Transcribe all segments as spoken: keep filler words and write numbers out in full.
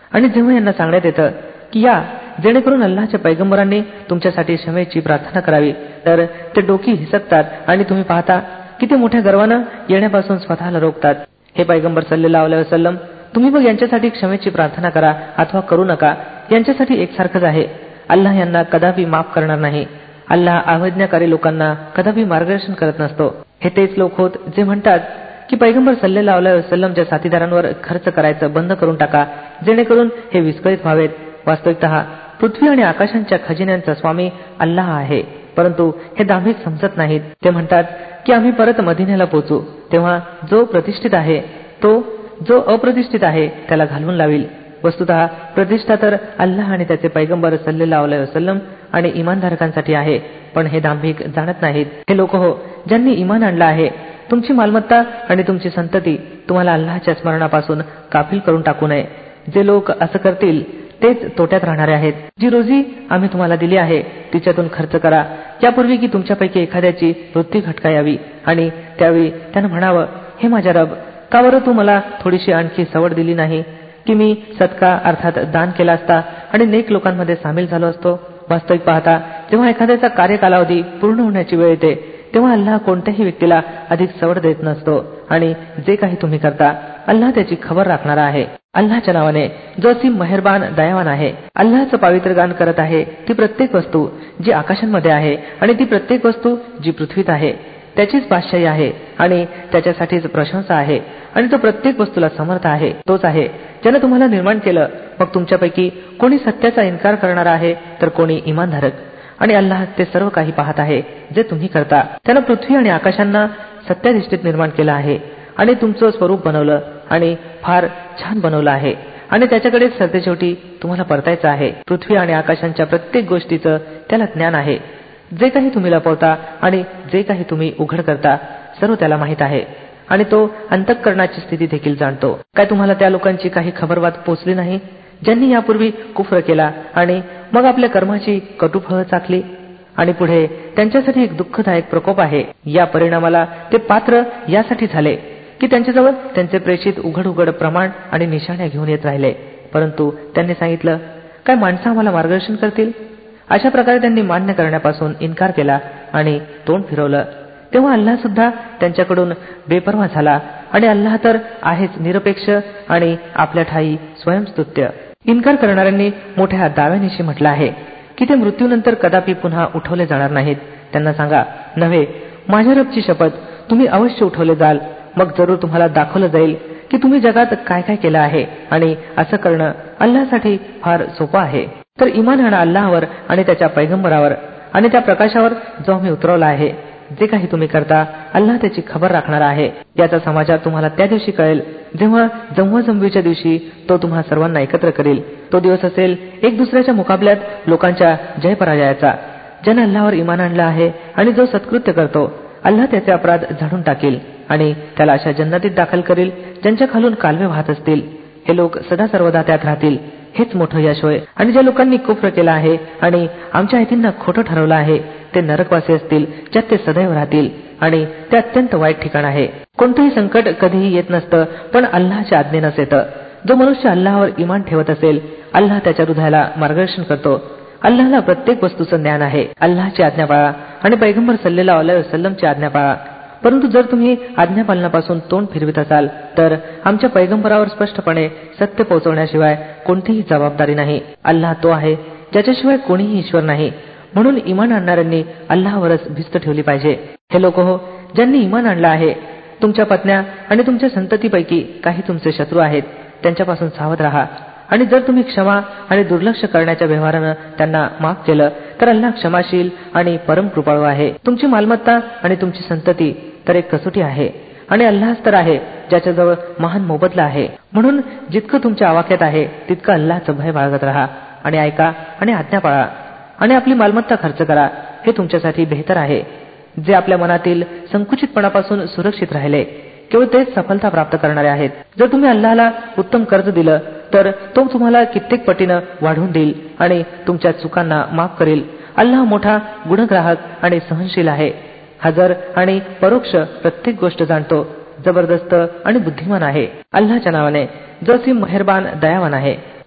आणि जेव्हा यांना सांगण्यात येतं की या जेणेकरून अल्लाहच्या पैगंबरांनी तुमच्यासाठी क्षमेची प्रार्थना करावी, तर ते डोकी हिसकतात आणि तुम्ही पाहता की ते मोठ्या गर्वानं येण्यापासून स्वतःला रोखतात. हे पैगंबर सल्लल्लाहु अलैहि वसल्लम, तुम्ही मग यांच्यासाठी क्षमेची प्रार्थना करा अथवा करू नका, यांच्यासाठी एकसारखंच आहे. अल्लाह यांना कदापि माफ करणार नाही. अल्लाह अवज्ञाकारी लोकांना कदापि मार्गदर्शन करत नसतो. हे तेच लोक होत जे म्हणतात की पैगंबर सल्लल्लाहु अलैहि वसल्लमच्या साथीदारांवर खर्च करायचं बंद करून टाका, जेणेकरून हे विस्कळीत व्हावेत. वास्तविकतः पृथ्वी आणि आकाशांच्या खजिन्यांचा स्वामी अल्लाह आहे, परंतु हे दांभिक समजत नाहीत. ते म्हणतात की आम्ही परत मदिन्याला पोहोचू, तेव्हा जो प्रतिष्ठित आहे तो जो अप्रतिष्ठित आहे त्याला घालवून लावील. वस्तुतः प्रतिष्ठा तर अल्लाह आणि त्याचे पैगंबर सल्लल्लाहु अलैहि वसल्लम आणि इमानधारकांसाठी आहे, पण हे दांभिक जाणत नाहीत. हे लोक हो ज्यांनी इमान आणलं आहे, तुमची मालमत्ता आणि तुमची संतती तुम्हाला अल्लाहच्या स्मरणापासून गाफील करून टाकू नये. जे लोक असं करतील तेच तोट्यात राहणारे आहेत. जी रोजी आम्ही तुम्हाला दिली आहे तिच्यातून खर्च करा, यापूर्वी की तुमच्यापैकी एखाद्याची मृत्यू घटका यावी आणि त्यावेळी त्यानं म्हणावं, हे माझ्या रब, का बरं तू मला थोडीशी आणखी सवड दिली नाही की मी सदका अर्थात दान केला असता आणि नेक लोकांमध्ये सामील झालो असतो. वास्तविक पाहता जेव्हा एखाद्याचा कार्यकालावधी पूर्ण होण्याची वेळ येते तेव्हा अल्लाह कोणत्याही व्यक्तीला अधिक सवड देत नसतो आणि जे काही तुम्ही करता अल्लाह त्याची खबर राखणारा आहे. अल्लाहच्या नावाने जो असीम मेहरबान दयावान आहे. अल्लाहचं पावित्र गान करत आहे ती प्रत्येक वस्तू जी आकाशांमध्ये आहे आणि ती प्रत्येक वस्तू जी पृथ्वीत आहे. त्याचीच बादशाही आहे आणि त्याच्यासाठीच प्रशंसा आहे आणि तो प्रत्येक वस्तूला समर्थ आहे. तोच आहे ज्याने तुम्हाला निर्माण केलं. मग तुमच्यापैकी कोणी सत्याचा इन्कार करणारा आहे तर कोणी इमानधारक. आणि अल्लाह ते सर्व काही पाहत आहे जे तुम्ही करता. त्यानं पृथ्वी आणि आकाशांना सत्याधिष्ठित निर्माण केलं आहे आणि तुमचं स्वरूप बनवलं आणि फार छान बनवलं आहे आणि त्याच्याकडेच सरतेशेवटी तुम्हाला परतायचं आहे. पृथ्वी आणि आकाशांच्या प्रत्येक गोष्टीचं त्याला ज्ञान आहे. जे काही तुम्ही लपवता आणि जे काही तुम्ही उघड करता सर्व त्याला माहीत आहे आणि तो अंतःकरणाची स्थिती देखील जाणतो. काय तुम्हाला त्या लोकांची काही खबरबात पोचली नाही ज्यांनी यापूर्वी कुफ्र केला आणि मग आपल्या कर्माची कटू फळं चाखली आणि पुढे त्यांच्यासाठी एक दुःखदायक प्रकोप आहे. या परिणामाला ते पात्र यासाठी झाले की त्यांच्याजवळ त्यांचे प्रेषित उघड उघड प्रमाण आणि निशाण्या घेऊन येत राहिले, परंतु त्यांनी सांगितलं, काय माणसं आम्हाला मार्गदर्शन करतील? अशा प्रकारे त्यांनी मान्य करण्यापासून इन्कार केला आणि तोंड फिरवलं. तेव्हा अल्लाह सुद्धा त्यांच्याकडून बेपर्वा झाला आणि अल्लाह तर आहेच निरपेक्ष आणि आपल्या ठाई स्वयंस्तुत्य. इन्कार करणाऱ्यांनी मोठ्या दाव्यानिशी म्हटलं आहे की ते मृत्यूनंतर कदापि पुन्हा उठवले जाणार नाहीत. त्यांना सांगा, नव्हे, माझ्या रबची शपथ, तुम्ही अवश्य उठवले जाल. मग जरूर तुम्हाला दाखवलं जाईल की तुम्ही जगात काय काय केलं आहे आणि असं करणं अल्लाहसाठी फार सोपं आहे. तर इमान आणा अल्लाहवर आणि त्याच्या पैगंबरावर आणि त्या प्रकाशावर जो आम्ही उतरवला आहे. जे काही तुम्ही करता अल्लाह त्याची खबर राखणार आहे. याचा समाचार तुम्हाला त्या दिवशी कळेल जेव्हा जमवाजमवीच्या दिवशी तो तुम्हा सर्वांना एकत्र करेल. तो दिवस असेल एक दुसऱ्याच्या मुकाबल्यात लोकांच्या जय पराजयाचा. ज्याने अल्लाहवर इमान आणलं आहे आणि जो सत्कृत्य करतो अल्लाह त्याचे अपराध झाडून टाकेल आणि त्याला अशा जन्नतीत दाखल करेल ज्यांच्या खालून कालवे वाहत असतील. हे लोक सदा सर्वदा त्यात राहतील. हेच मोठं यश होय. आणि ज्या लोकांनी कुफ्र केला आहे आणि आमच्या आयतींना खोटं ठरवलं आहे ते नरकवासी असतील ज्यात ते सदैव राहतील आणि ते अत्यंत वाईट ठिकाण आहे. कोणतंही संकट कधीही येत नसतं, पण अल्लाहच्या आज्ञेनंच येतं. जो मनुष्य अल्लाहवर इमान ठेवत असेल अल्लाह त्याच्या हृदयाला मार्गदर्शन करतो. अल्लाहला प्रत्येक वस्तूचं ज्ञान आहे. अल्लाहची आज्ञा पाळा आणि पैगंबर सल्लल्लाहु अलैहि वसल्लमची आज्ञा पाळा. परंतु जर तुम्ही आज्ञापालनापासून तोंड फिरवित असाल तर आमच्या पैगंबरावर स्पष्टपणे सत्य पोहोचवण्याशिवाय कोणतीही जबाबदारी नाही. अल्लाह तो आहे ज्याच्याशिवाय कोणीही ईश्वर नाही. म्हणून इमान आणणाऱ्यांनी अल्लाहवरच भिस्त ठेवली पाहिजे. हे लोक हो ज्यांनी इमान आणलं आहे, तुमच्या पत्न्या आणि तुमच्या संततीपैकी काही तुमचे शत्रू आहेत, त्यांच्यापासून सावध राहा. आणि जर तुम्ही क्षमा आणि दुर्लक्ष करण्याच्या व्यवहारानं त्यांना माफ केलं तर अल्लाह क्षमाशील आणि परम कृपाळू आहे. तुमची मालमत्ता आणि तुमची संतती तर एक कसोटी आहे आणि अल्लाहच तर आहे ज्याच्याजवळ महान मोबदला आहे. म्हणून जितकं तुमच्या आवाक्यात आहे तितकं अल्लाहचं भय बाळगत राहा आणि ऐका आणि आज्ञा पाळा आणि आपली मालमत्ता खर्च करा. हे तुमच्यासाठी बेहतर आहे. जे आपल्या मनातील संकुचितपणापासून सुरक्षित राहिले केवळ तेच सफलता प्राप्त करणारे आहेत. जर तुम्ही अल्लाहला उत्तम कर्ज दिलं तर तो तुम्हाला कित्येक पटीनं वाढवून देईल आणि तुमच्या चुकांना माफ करेल. अल्लाह मोठा गुणग्राहक आणि सहनशील आहे. हजर आणि परोक्ष प्रत्येक गोष्ट जाणतो, जबरदस्त आणि बुद्धिमान आहे. अल्लाहच्या नावाने जो असीम मेहरबान दयावान आहे.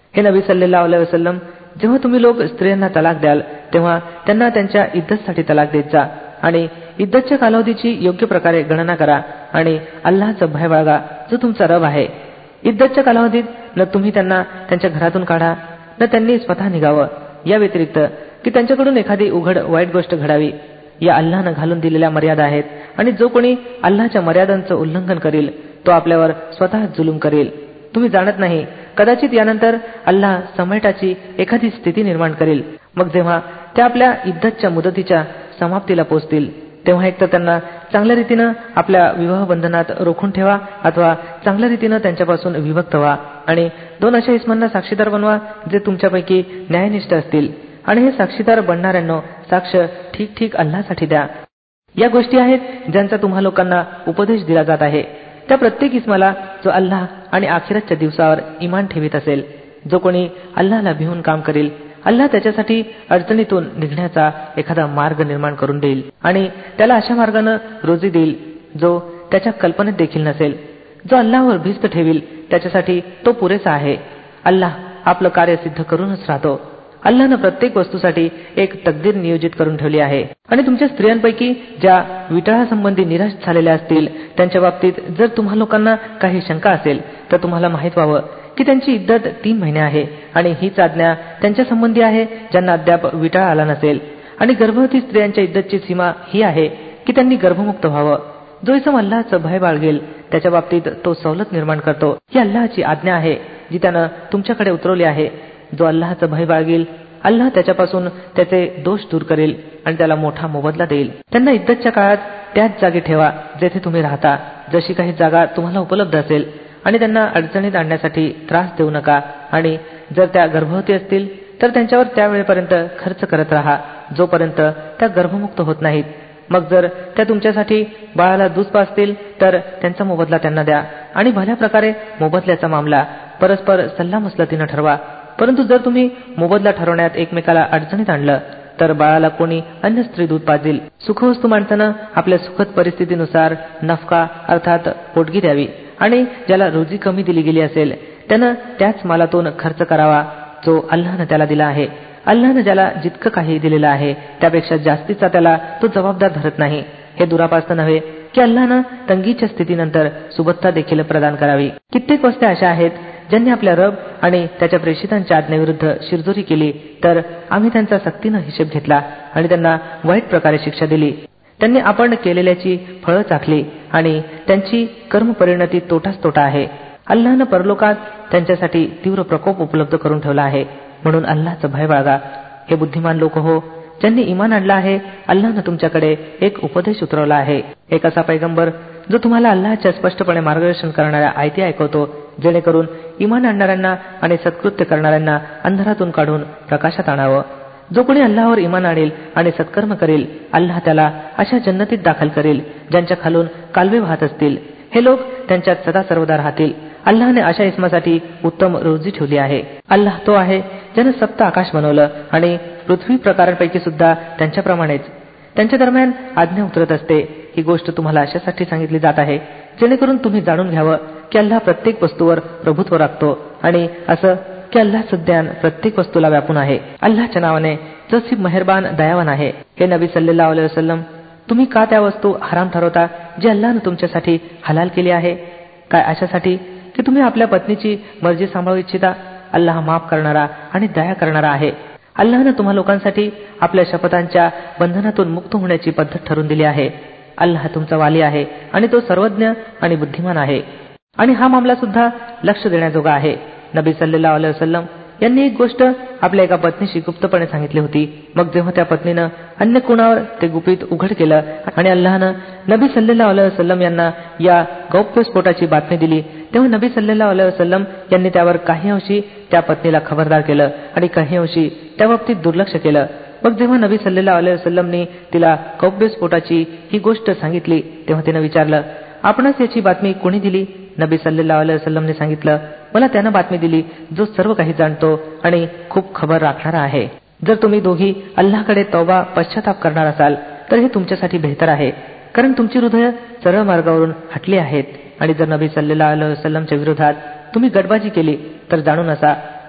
हे नबी सल्लल्लाहु अलैहि वसल्लम, जेव्हा तुम्ही लोक स्त्रियांना तलाक द्याल तेव्हा त्यांना त्यांच्या इद्दतसाठी तलाक देत जा आणि इद्दतच्या कालावधीची योग्य प्रकारे गणना करा आणि अल्लाहचा भय बाळगा जो तुमचा रब आहे. इद्दतच्या कालावधीत न तुम्ही त्यांना त्यांच्या घरातून काढा न त्यांनी स्वतः निघावं, या व्यतिरिक्त की त्यांच्याकडून एखादी उघड वाईट गोष्ट घडावी. या अल्लाहनं घालून दिलेल्या मर्यादा आहेत आणि जो कोणी अल्लाहच्या मर्यादांचं उल्लंघन करील तो आपल्यावर स्वतः जुलूम करेल. तुम्ही जाणत नाही, कदाचित यानंतर अल्लाह समयटाची एखादी स्थिती निर्माण करेल. मग जेव्हा त्या आपल्या इद्दतच्या मुदतीच्या समाप्तीला पोहोचतील तेव्हा एकतर त्यांना चांगल्या रीतीनं आपल्या विवाह बंधनात रोखून ठेवा अथवा चांगल्या रीतीनं त्यांच्यापासून विभक्त व्हा आणि दोन अशा इस्मांना साक्षीदार बनवा जे तुमच्यापैकी न्यायनिष्ठ असतील आणि हे साक्षीदार बनणाऱ्यांनो साक्ष ठीक ठीक अल्लाहसाठी द्या. या गोष्टी आहेत ज्यांचा तुम्हा लोकांना उपदेश दिला जात आहे. त्या प्रत्येक इस्माला जो अल्लाह आणि आखिरतच्या दिवसावर इमान ठेवीत असेल, जो कोणी अल्लाहला भिवून काम करेल, अल्लाह त्याच्यासाठी अडचणीतून निघण्याचा एखादा मार्ग निर्माण करून देईल आणि त्याला अशा मार्गानं रोजी देईल जो त्याच्या कल्पनेत देखील नसेल. जो अल्लाहवर भिस्त ठेवील त्याच्यासाठी तो पुरेसा आहे. अल्लाह आपलं कार्य सिद्ध करूनच राहतो. अल्लाहनं प्रत्येक वस्तूसाठी एक तकदीर नियोजित करून ठेवली आहे आणि तुमच्या स्त्रियांपैकी ज्या विटाळासंबंधी निराश झालेल्या असतील त्यांच्या बाबतीत जर तुम्हा लोकांना काही शंका असेल तर तुम्हाला माहित व्हावं की त्यांची इद्दत तीन महिने आहे आणि हीच आज्ञा त्यांच्या संबंधी आहे ज्यांना अद्याप विटाळा आला नसेल. आणि गर्भवती स्त्रियांच्या इद्दतची सीमा ही आहे की त्यांनी गर्भमुक्त व्हावं. जो इसम अल्लाहचं भय बाळगेल त्याच्या बाबतीत तो सवलत निर्माण करतो. ही अल्लाहची आज्ञा आहे जी त्यानं तुमच्याकडे उतरवली आहे. जो अल्लाहचं भय बाळगेल अल्लाह त्याच्यापासून त्याचे दोष दूर करेल आणि त्याला मोठा मोबदला देईल. त्यांना इद्दतच्या काळात त्याच जागी ठेवा जेथे तुम्ही राहता, जशी काही जागा तुम्हाला उपलब्ध असेल आणि त्यांना अडचणीत आणण्यासाठी त्रास देऊ नका. आणि जर त्या गर्भवती असतील तर त्यांच्यावर त्यावेळेपर्यंत खर्च करत राहा जोपर्यंत त्या गर्भमुक्त होत नाहीत. मग जर त्या तुमच्यासाठी बाळाला दूध पाजतील तर त्यांचा मोबदला त्यांना द्या आणि भल्या प्रकारे मोबदल्याचा मामला परस्पर सल्लामसलतीनं ठरवा. परंतु जर तुम्ही मोबदला ठरवण्यात एकमेकाला अडचणीत आणलं तर बाळाला कोणी अन्य स्त्री दूध पाजेल. सुखवस्तू माणसानं आपल्या सुखद परिस्थितीनुसार नफका अर्थात पोटगी द्यावी आणि ज्याला रोजी कमी दिली गेली असेल त्यानं त्याच मालातून खर्च करावा जो अल्लाहनं त्याला दिला आहे. अल्लाहनं ज्याला जितकं काही दिलेलं आहे त्यापेक्षा जास्तीचा त्याला तो जबाबदार धरत नाही. हे दुरापास्त नव्हे की अल्लाहनं तंगीच्या स्थितीनंतर सुबत्ता देखील प्रदान करावी. कित्येक वस्त्या अशा आहेत ज्यांनी आपल्या रब आणि त्याच्या प्रेषितांच्या आज्ञेविरुद्ध शिरजोरी केली तर आम्ही त्यांचा सक्तीनं हिशेब घेतला आणि त्यांना वाईट प्रकारे शिक्षा दिली. त्यांनी आपण केलेल्याची फळं चाखली आणि त्यांची कर्मपरिणती तोटाच तोटा आहे. अल्लाहनं परलोकात त्यांच्यासाठी तीव्र प्रकोप उपलब्ध करून ठेवला आहे. म्हणून अल्लाहचं भय बाळगा. हे बुद्धिमान लोक हो ज्यांनी इमान आणलं आहे. अल्लाहनं तुमच्याकडे एक उपदेश उतरवला आहे, एक असा पैगंबर जो तुम्हाला अल्लाहच्या स्पष्टपणे मार्गदर्शन करणाऱ्या आयती ऐकवतो जेणेकरून इमान आणणाऱ्यांना आणि सत्कृत्य करणाऱ्यांना अंधारातून काढून प्रकाशात आणावं. जो कोणी अल्लाहवर इमान आणेल आणि सत्कर्म करेल अल्लाह त्याला अशा जन्नतीत दाखल करेल ज्यांच्या खालून कालवे वाहत असतील. हे लोक त्यांच्यात सदा सर्वदा राहतील. अल्लाहने अशा इस्मासाठी उत्तम रोजी ठेवली आहे. अल्लाह तो आहे ज्याने सप्त आकाश बनवलं आणि पृथ्वी प्रकारांपैकी सुद्धा त्यांच्याप्रमाणेच त्यांच्या दरम्यान आज्ञा उतरत असते. ही गोष्ट तुम्हाला अशासाठी सांगितली जात आहे जेणेकरून तुम्ही जाणून घ्यावं की अल्लाह प्रत्येक वस्तूवर प्रभुत्व राखतो आणि असं की अल्लाहचं ज्ञान प्रत्येक वस्तूला व्यापून आहे. अल्लाहच्या नावाने जो सिब मेहरबान दयावान आहे. हे नबी सल्लल्लाहु अलैहि वसल्लम, तुम्ही का त्या वस्तू हराम ठरवता जी अल्लाहनं तुमच्यासाठी हलाल केली आहे? काय अशासाठी की तुम्ही आपल्या पत्नीची मर्जी सांभाळू इच्छिता? अल्लाह माफ करणारा आणि दया करणारा आहे. अल्लाहनं तुम्हा लोकांसाठी आपल्या शपथांच्या बंधनातून मुक्त होण्याची पद्धत ठरवून दिली आहे. अल्लाह तुमचा वाली आहे आणि तो सर्वज्ञ आणि बुद्धिमान आहे. आणि हा मामला सुद्धा लक्ष देण्याजोगा आहे. नबी सल्लल्लाहु अलैहि वसल्लम यांनी एक गोष्ट आपल्या एका पत्नीशी गुप्तपणे सांगितली होती. मग जेव्हा त्या पत्नीनं अन्य कुणावर ते गुपित उघड केलं आणि अल्लाहनं नबी सल्लल्लाहु अलैहि वसल्लम यांना या गौप्यस्फोटाची बातमी दिली तेव्हा नबी सल्लल्लाहु अलैहि वसल्लम यांनी त्यावर काही अंशी त्या पत्नीला खबरदार केलं आणि काही अंशी त्या बाबतीत दुर्लक्ष केलं. मग जेव्हा नबी सल्लल्लाहु अलैहि वसल्लमनी तिला गौप्यस्फोटाची ही गोष्ट सांगितली तेव्हा तिनं विचारलं, आपणच याची बातमी कोणी दिली? नबी सल्लल्लाहु अलैहि वसल्लमने सांगितलं, मला त्यानं बातमी दिली जो सर्व काही जाणतो आणि खूप खबर राखणारा आहे. जर तुम्ही दोघी अल्लाहकडे तौबा पश्चाताप करणार असाल तर हे तुमच्यासाठी बेहतर आहे, कारण तुमची हृदय सरळ मार्गावरून हटली आहेत. आणि जर नबी सल्लल्लाहु अलैहि वसल्लमच्या विरोधात तुम्ही गटबाजी केली तर जाणून असा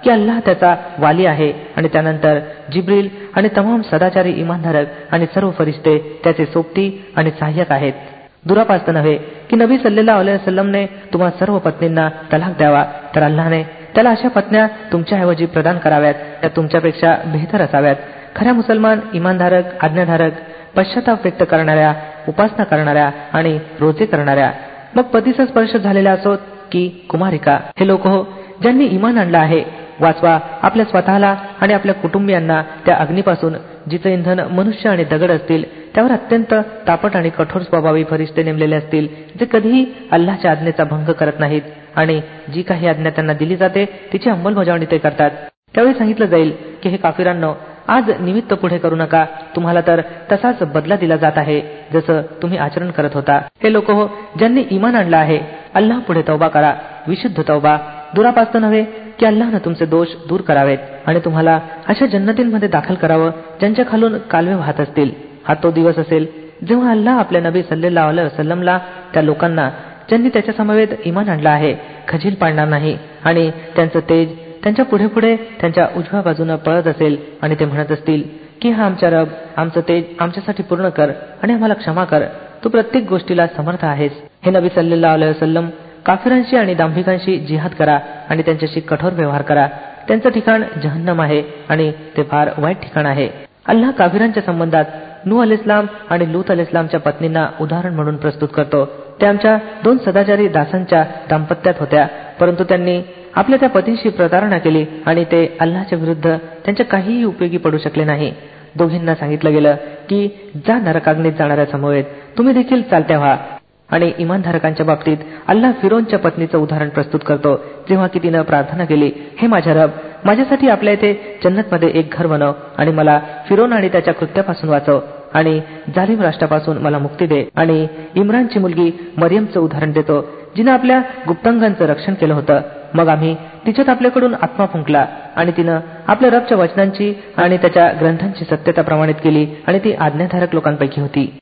की अल्लाह त्याचा वाली आहे आणि त्यानंतर जिब्रील आणि तमाम सदाचारी इमानधारक आणि सर्व फरिश्ते त्याचे सोबती आणि सहाय्यक आहेत. दुरापास्त नव्हे की नबी सल्लल्लाहु अलैहि वसल्लमने तुम्हा सर्व पत्नींना तलाक द्यावा, तर अल्लाहने त्याला अशा पत्न्या तुमच्याऐवजी प्रदान कराव्यात त्या तुमच्यापेक्षा बेहतर असाव्यात. खऱ्या मुसलमान, इमानधारक, आज्ञाधारक, पश्चाताप व्यक्त करणाऱ्या, उपासना करणाऱ्या आणि रोजे करणाऱ्या, मग पतीचा स्पर्श झालेल्या असोत की कुमारिका, हे लोक हो ज्यांनी इमान आणलं आहे. वाचवा आपल्या स्वतःला आणि आपल्या कुटुंबियांना त्या अग्नीपासून जिचं इंधन मनुष्य आणि दगड असतील, त्यावर अत्यंत तापट आणि कठोर स्वभावी फरिश्ते नेमलेले असतील, जे कधीही अल्लाहच्या आज्ञेचा भंग करत नाहीत आणि जी काही आज्ञा त्यांना दिली जाते तिची अंमलबजावणी ते करतात. त्यावेळी सांगितलं जाईल की हे काफिरांनो, आज निमित्त पुढे करू नका, तुम्हाला तर तसाच बदला दिला जात आहे जसं तुम्ही आचरण करत होता. हे लोक हो ज्यांनी इमान आणलं आहे, अल्लाह पुढे तौबा करा, विशुद्ध तौबा. दुरापास्त नव्हे की अल्लाहनं तुमचे दोष दूर करावेत आणि तुम्हाला अशा जन्नतींमध्ये दाखल करावं ज्यांच्या खालून कालवे वाहत असतील. हा तो दिवस असेल जेव्हा अल्लाह आपल्या नबी सल्लल्लाहु अलैहि वसल्लमला त्या लोकांना ज्यांनी त्याच्या समवेत इमान आणलं आहे खजील पाडणार नाही आणि त्यांचं तेज त्यांच्या पुढे पुढे त्यांच्या उजव्या बाजूनं पळत असेल आणि ते म्हणत असतील की हा आमच्या रब, आमचं तेज आमच्यासाठी पूर्ण कर आणि आम्हाला क्षमा कर, तू प्रत्येक गोष्टीला समर्थ आहेस. हे नबी सल्लल्लाहु अलैहि वसल्लम, काफिरांशी आणि दांभिकांशी जिहाद करा आणि त्यांच्याशी कठोर व्यवहार करा. त्यांचं ठिकाण जहन्नम आहे आणि ते फार वाईट ठिकाण आहे. अल्लाह काफिरांच्या संबंधात नूह अलैहिस्सलाम आणि लूत अलैहिस्सलामच्या पत्नींना उदाहरण म्हणून प्रस्तुत करतो. त्या आमच्या दोन सदाचारी दासांच्या दाम्पत्यात होत्या, परंतु त्यांनी आपल्या त्या पतींशी प्रतारणा केली आणि ते अल्लाहच्या विरुद्ध त्यांच्या काहीही उपयोगी पडू शकले नाही. दोघींना सांगितलं गेलं की जा नरकाग्नीत जाणाऱ्या समवेत तुम्ही देखील चालत्या व्हा. आणि इमानधारकांच्या बाबतीत अल्लाह फिरोनच्या पत्नीचं उदाहरण प्रस्तुत करतो, जेव्हा की तिनं प्रार्थना केली, हे माझ्या रब, माझ्यासाठी आपल्या इथे जन्नतमध्ये एक घर बनव आणि मला फिरोन आणि त्याच्या कृत्यापासून वाचव आणि जालिम राष्ट्रापासून मला मुक्ती दे. आणि इम्रानची मुलगी मरियमचं उदाहरण देतो, जिनं आपल्या गुप्तांगांचं रक्षण केलं होतं. मग आम्ही तिच्यात आपल्याकडून आत्मा फुंकला आणि तिनं आपल्या रबच्या वचनांची आणि त्याच्या ग्रंथांची सत्यता प्रमाणित केली आणि ती आज्ञाधारक लोकांपैकी होती.